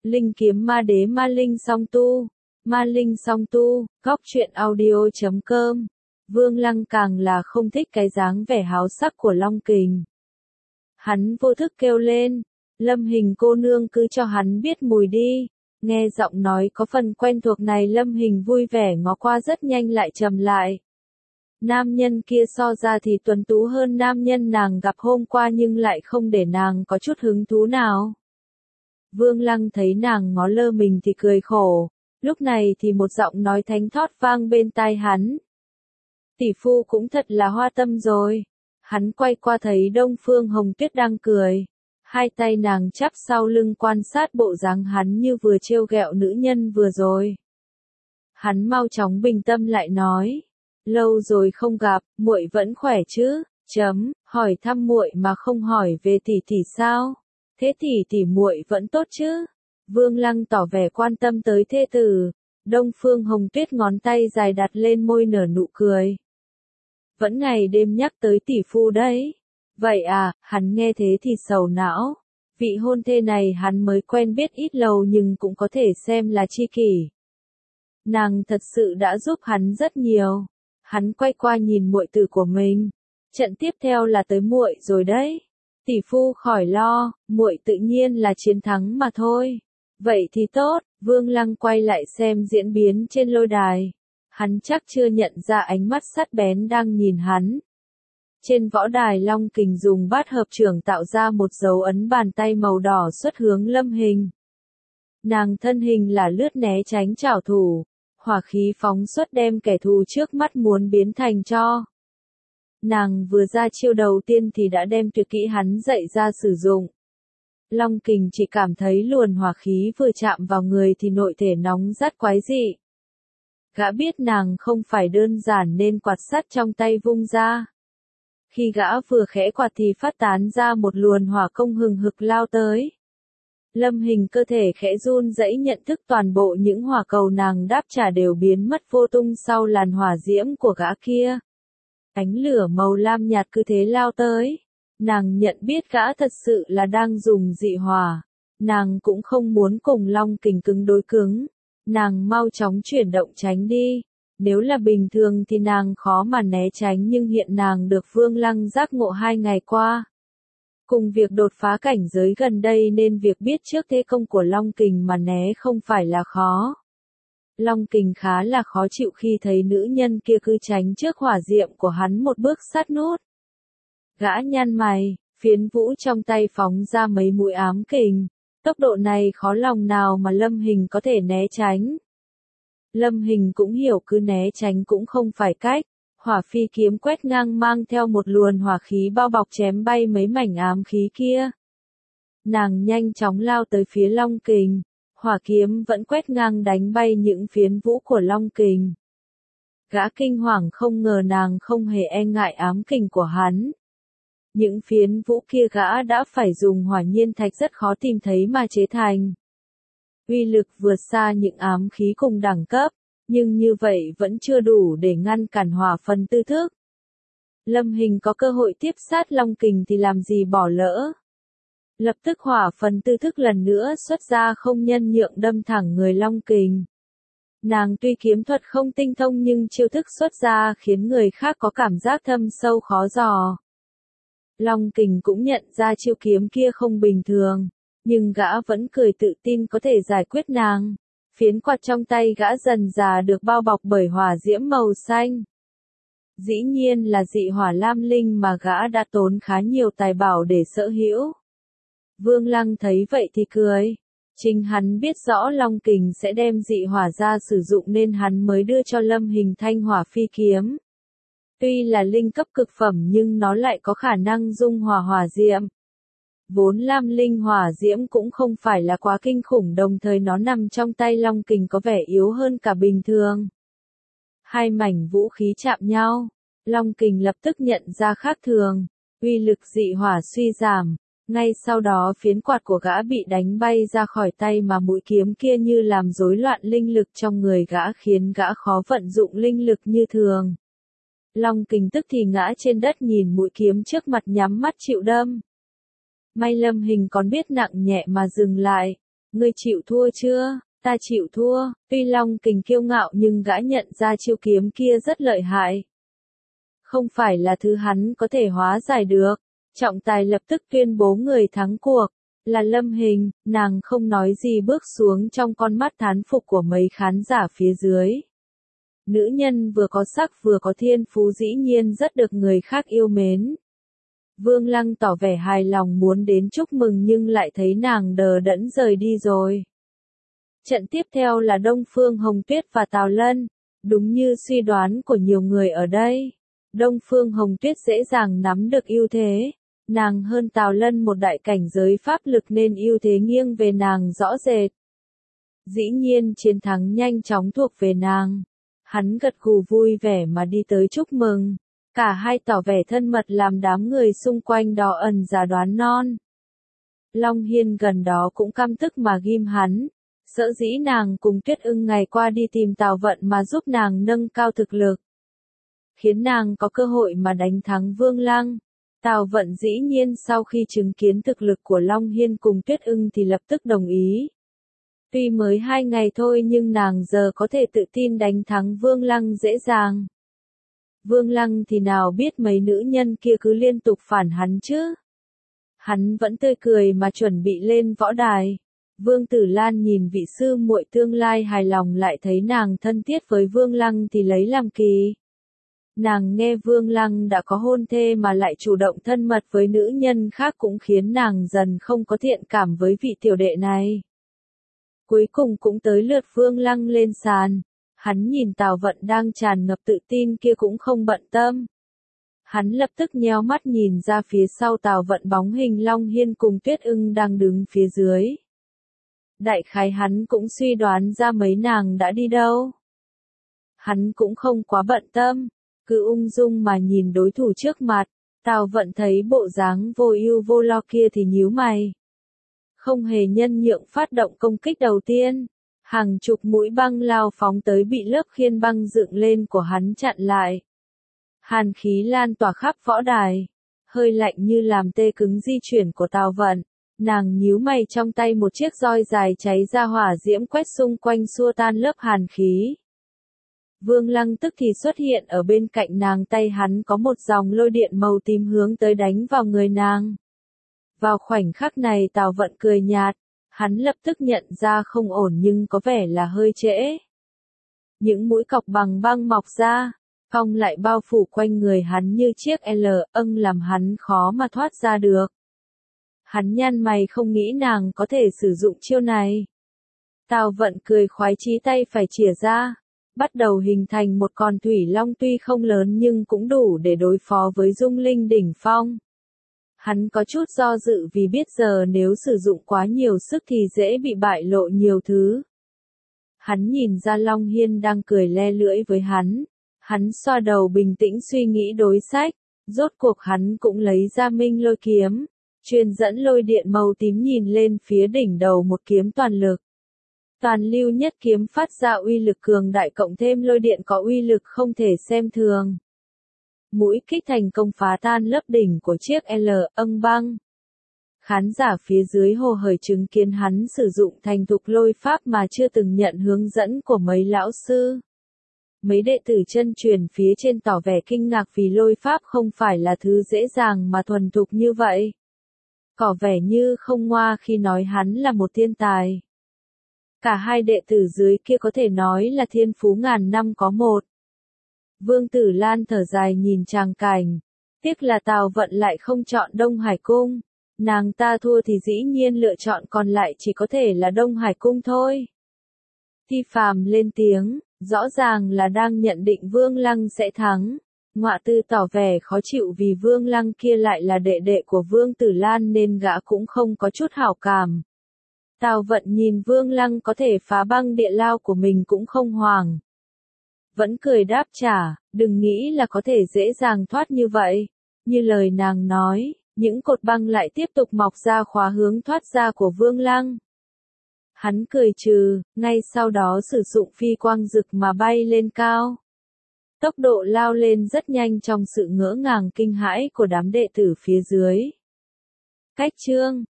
Linh kiếm ma đế ma linh song tu. Ma linh song tu, góc truyện audio.com. Vương Lăng càng là không thích cái dáng vẻ háo sắc của Long Kình. Hắn vô thức kêu lên, Lâm Hình cô nương cứ cho hắn biết mùi đi. Nghe giọng nói có phần quen thuộc này, Lâm Hình vui vẻ ngó qua rất nhanh lại trầm lại. Nam nhân kia so ra thì tuấn tú hơn nam nhân nàng gặp hôm qua, nhưng lại không để nàng có chút hứng thú nào. Vương Lăng thấy nàng ngó lơ mình thì cười khổ. Lúc này thì một giọng nói thánh thót vang bên tai hắn. Tỷ phu cũng thật là hoa tâm rồi. Hắn quay qua thấy Đông Phương Hồng Tuyết đang cười. Hai tay nàng chắp sau lưng quan sát bộ dáng hắn như vừa trêu ghẹo nữ nhân vừa rồi. Hắn mau chóng bình tâm lại nói. Lâu rồi không gặp, muội vẫn khỏe chứ? Hỏi thăm muội mà không hỏi về tỷ tỷ sao? Thế tỷ muội vẫn tốt chứ? Vương Lăng tỏ vẻ quan tâm tới thê tử. Đông Phương Hồng Tuyết ngón tay dài đặt lên môi nở nụ cười. Vẫn ngày đêm nhắc tới tỷ phu đấy. Vậy à, hắn nghe thế thì sầu não. Vị hôn thê này hắn mới quen biết ít lâu nhưng cũng có thể xem là tri kỷ. Nàng thật sự đã giúp hắn rất nhiều. Hắn quay qua nhìn muội tử của mình. Trận tiếp theo là tới muội rồi đấy. Tỷ phu khỏi lo, muội tự nhiên là chiến thắng mà thôi. Vậy thì tốt. Vương Lăng quay lại xem diễn biến trên lôi đài. Hắn chắc chưa nhận ra ánh mắt sắc bén đang nhìn hắn. Trên võ đài, Long Kình dùng bát hợp trưởng tạo ra một dấu ấn bàn tay màu đỏ xuất hướng Lâm Hình. Nàng thân hình là lướt né tránh trảo thủ. Hỏa khí phóng xuất đem kẻ thù trước mắt muốn biến thành tro. Nàng vừa ra chiêu đầu tiên thì đã đem tuyệt kỹ hắn dạy ra sử dụng. Long Kình chỉ cảm thấy luồn hỏa khí vừa chạm vào người thì nội thể nóng rát quái dị. Gã biết nàng không phải đơn giản nên quạt sắt trong tay vung ra. Khi gã vừa khẽ quạt thì phát tán ra một luồn hỏa công hừng hực lao tới. Lâm Hình cơ thể khẽ run rẩy, nhận thức toàn bộ những hỏa cầu nàng đáp trả đều biến mất vô tung sau làn hỏa diễm của gã kia. Ánh lửa màu lam nhạt cứ thế lao tới. Nàng nhận biết gã thật sự là đang dùng dị hỏa. Nàng cũng không muốn cùng Long Kình cứng đối cứng. Nàng mau chóng chuyển động tránh đi. Nếu là bình thường thì nàng khó mà né tránh, nhưng hiện nàng được Vương Lăng giác ngộ 2 ngày qua. Cùng việc đột phá cảnh giới gần đây nên việc biết trước thế công của Long Kình mà né không phải là khó. Long Kình khá là khó chịu khi thấy nữ nhân kia cứ tránh trước hỏa diệm của hắn một bước sát nút. Gã nhăn mày, phiến vũ trong tay phóng ra mấy mũi ám kình. Tốc độ này khó lòng nào mà Lâm Hình có thể né tránh. Lâm Hình cũng hiểu cứ né tránh cũng không phải cách. Hỏa phi kiếm quét ngang mang theo một luồn hỏa khí bao bọc chém bay mấy mảnh ám khí kia. Nàng nhanh chóng lao tới phía Long Kình. Hỏa kiếm vẫn quét ngang đánh bay những phiến vũ của Long Kình. Gã kinh hoàng không ngờ nàng không hề e ngại ám kình của hắn. Những phiến vũ kia gã đã phải dùng hỏa nhiên thạch rất khó tìm thấy mà chế thành. Uy lực vượt xa những ám khí cùng đẳng cấp, nhưng như vậy vẫn chưa đủ để ngăn cản hỏa phần tư thức. Lâm Hình có cơ hội tiếp sát Long Kình thì làm gì bỏ lỡ. Lập tức hỏa phần tư thức lần nữa xuất ra, không nhân nhượng đâm thẳng người Long Kình. Nàng tuy kiếm thuật không tinh thông nhưng chiêu thức xuất ra khiến người khác có cảm giác thâm sâu khó dò. Long Kình cũng nhận ra chiêu kiếm kia không bình thường, nhưng gã vẫn cười tự tin có thể giải quyết nàng. Phiến quạt trong tay gã dần dà được bao bọc bởi hỏa diễm màu xanh. Dĩ nhiên là dị hỏa lam linh mà gã đã tốn khá nhiều tài bảo để sở hữu. Vương Lăng thấy vậy thì cười. Chính hắn biết rõ Long Kình sẽ đem dị hỏa ra sử dụng nên hắn mới đưa cho Lâm Hình thanh hỏa phi kiếm. Tuy là linh cấp cực phẩm nhưng nó lại có khả năng dung hòa hỏa diệm. Vốn lam linh hỏa diễm cũng không phải là quá kinh khủng, đồng thời nó nằm trong tay Long Kình có vẻ yếu hơn cả bình thường. Hai mảnh vũ khí chạm nhau, Long Kình lập tức nhận ra khác thường, uy lực dị hỏa suy giảm. Ngay sau đó phiến quạt của gã bị đánh bay ra khỏi tay mà mũi kiếm kia như làm rối loạn linh lực trong người gã, khiến gã khó vận dụng linh lực như thường. Long Kình tức thì ngã trên đất nhìn mũi kiếm trước mặt nhắm mắt chịu đâm. May Lâm Hình còn biết nặng nhẹ mà dừng lại. Ngươi chịu thua chưa? Ta chịu thua. Tuy Long Kình kiêu ngạo nhưng gã nhận ra chiêu kiếm kia rất lợi hại. Không phải là thứ hắn có thể hóa giải được. Trọng tài lập tức tuyên bố người thắng cuộc là Lâm Hình, nàng không nói gì bước xuống trong con mắt thán phục của mấy khán giả phía dưới. Nữ nhân vừa có sắc vừa có thiên phú dĩ nhiên rất được người khác yêu mến. Vương Lăng tỏ vẻ hài lòng muốn đến chúc mừng nhưng lại thấy nàng đờ đẫn rời đi rồi. Trận tiếp theo là Đông Phương Hồng Tuyết và Tào Lân. Đúng như suy đoán của nhiều người ở đây, Đông Phương Hồng Tuyết dễ dàng nắm được ưu thế. Nàng hơn Tào Lân một đại cảnh giới pháp lực nên ưu thế nghiêng về nàng rõ rệt. Dĩ nhiên chiến thắng nhanh chóng thuộc về nàng. Hắn gật gù vui vẻ mà đi tới chúc mừng. Cả hai tỏ vẻ thân mật làm đám người xung quanh đó ẩn giả đoán non. Long Hiên gần đó cũng căm tức mà ghim hắn. Sợ dĩ nàng cùng Tuyết Ưng ngày qua đi tìm Tào Vận mà giúp nàng nâng cao thực lực. Khiến nàng có cơ hội mà đánh thắng Vương Lăng. Tào Vận dĩ nhiên sau khi chứng kiến thực lực của Long Hiên cùng Tuyết Ưng thì lập tức đồng ý. Tuy mới 2 ngày thôi nhưng nàng giờ có thể tự tin đánh thắng Vương Lăng dễ dàng. Vương Lăng thì nào biết mấy nữ nhân kia cứ liên tục phản hắn chứ. Hắn vẫn tươi cười mà chuẩn bị lên võ đài. Vương Tử Lan nhìn vị sư muội tương lai hài lòng lại thấy nàng thân thiết với Vương Lăng thì lấy làm kỳ. Nàng nghe Vương Lăng đã có hôn thê mà lại chủ động thân mật với nữ nhân khác cũng khiến nàng dần không có thiện cảm với vị tiểu đệ này. Cuối cùng cũng tới lượt Vương Lăng lên sàn. Hắn nhìn Tào Vận đang tràn ngập tự tin kia cũng không bận tâm. Hắn lập tức nhéo mắt nhìn ra phía sau Tào Vận bóng hình Long Hiên cùng Tuyết Ưng đang đứng phía dưới. Đại khái hắn cũng suy đoán ra mấy nàng đã đi đâu. Hắn cũng không quá bận tâm, cứ ung dung mà nhìn đối thủ trước mặt. Tào Vận thấy bộ dáng vô ưu vô lo kia thì nhíu mày. Không hề nhân nhượng phát động công kích đầu tiên. Hàng chục mũi băng lao phóng tới bị lớp khiên băng dựng lên của hắn chặn lại. Hàn khí lan tỏa khắp võ đài. Hơi lạnh như làm tê cứng di chuyển của Tào Vận. Nàng nhíu mày trong tay một chiếc roi dài cháy ra hỏa diễm quét xung quanh xua tan lớp hàn khí. Vương Lăng tức thì xuất hiện ở bên cạnh nàng, tay hắn có một dòng lôi điện màu tím hướng tới đánh vào người nàng. Vào khoảnh khắc này Tào Vận cười nhạt, hắn lập tức nhận ra không ổn nhưng có vẻ là hơi trễ. Những mũi cọc bằng băng mọc ra, cong lại bao phủ quanh người hắn như chiếc L âng làm hắn khó mà thoát ra được. Hắn nhăn mày không nghĩ nàng có thể sử dụng chiêu này. Tào Vận cười khoái chí tay phải chìa ra, bắt đầu hình thành một con thủy long tuy không lớn nhưng cũng đủ để đối phó với Dung Linh đỉnh phong. Hắn có chút do dự vì biết giờ nếu sử dụng quá nhiều sức thì dễ bị bại lộ nhiều thứ. Hắn nhìn ra Long Hiên đang cười le lưỡi với hắn. Hắn xoa đầu bình tĩnh suy nghĩ đối sách. Rốt cuộc hắn cũng lấy ra Minh Lôi kiếm. Truyền dẫn lôi điện màu tím nhìn lên phía đỉnh đầu một kiếm toàn lực. Toàn lưu nhất kiếm phát ra uy lực cường đại cộng thêm lôi điện có uy lực không thể xem thường. Mũi kích thành công phá tan lớp đỉnh của chiếc L âng băng. Khán giả phía dưới hồ hởi chứng kiến hắn sử dụng thành thục lôi pháp mà chưa từng nhận hướng dẫn của mấy lão sư. Mấy đệ tử chân truyền phía trên tỏ vẻ kinh ngạc vì lôi pháp không phải là thứ dễ dàng mà thuần thục như vậy. Có vẻ như không ngoa khi nói hắn là một thiên tài. Cả hai đệ tử dưới kia có thể nói là thiên phú ngàn năm có một. Vương Tử Lan thở dài nhìn tràng cảnh. Tiếc là Tào Vận lại không chọn Đông Hải Cung. Nàng ta thua thì dĩ nhiên lựa chọn còn lại chỉ có thể là Đông Hải Cung thôi. Ti Phàm lên tiếng, rõ ràng là đang nhận định Vương Lăng sẽ thắng. Ngọa Tư tỏ vẻ khó chịu vì Vương Lăng kia lại là đệ đệ của Vương Tử Lan nên gã cũng không có chút hảo cảm. Tào Vận nhìn Vương Lăng có thể phá băng địa lao của mình cũng không hoảng. Vẫn cười đáp trả, đừng nghĩ là có thể dễ dàng thoát như vậy. Như lời nàng nói, những cột băng lại tiếp tục mọc ra khóa hướng thoát ra của Vương Lăng. Hắn cười trừ, ngay sau đó sử dụng phi quang rực mà bay lên cao. Tốc độ lao lên rất nhanh trong sự ngỡ ngàng kinh hãi của đám đệ tử phía dưới. Cách chương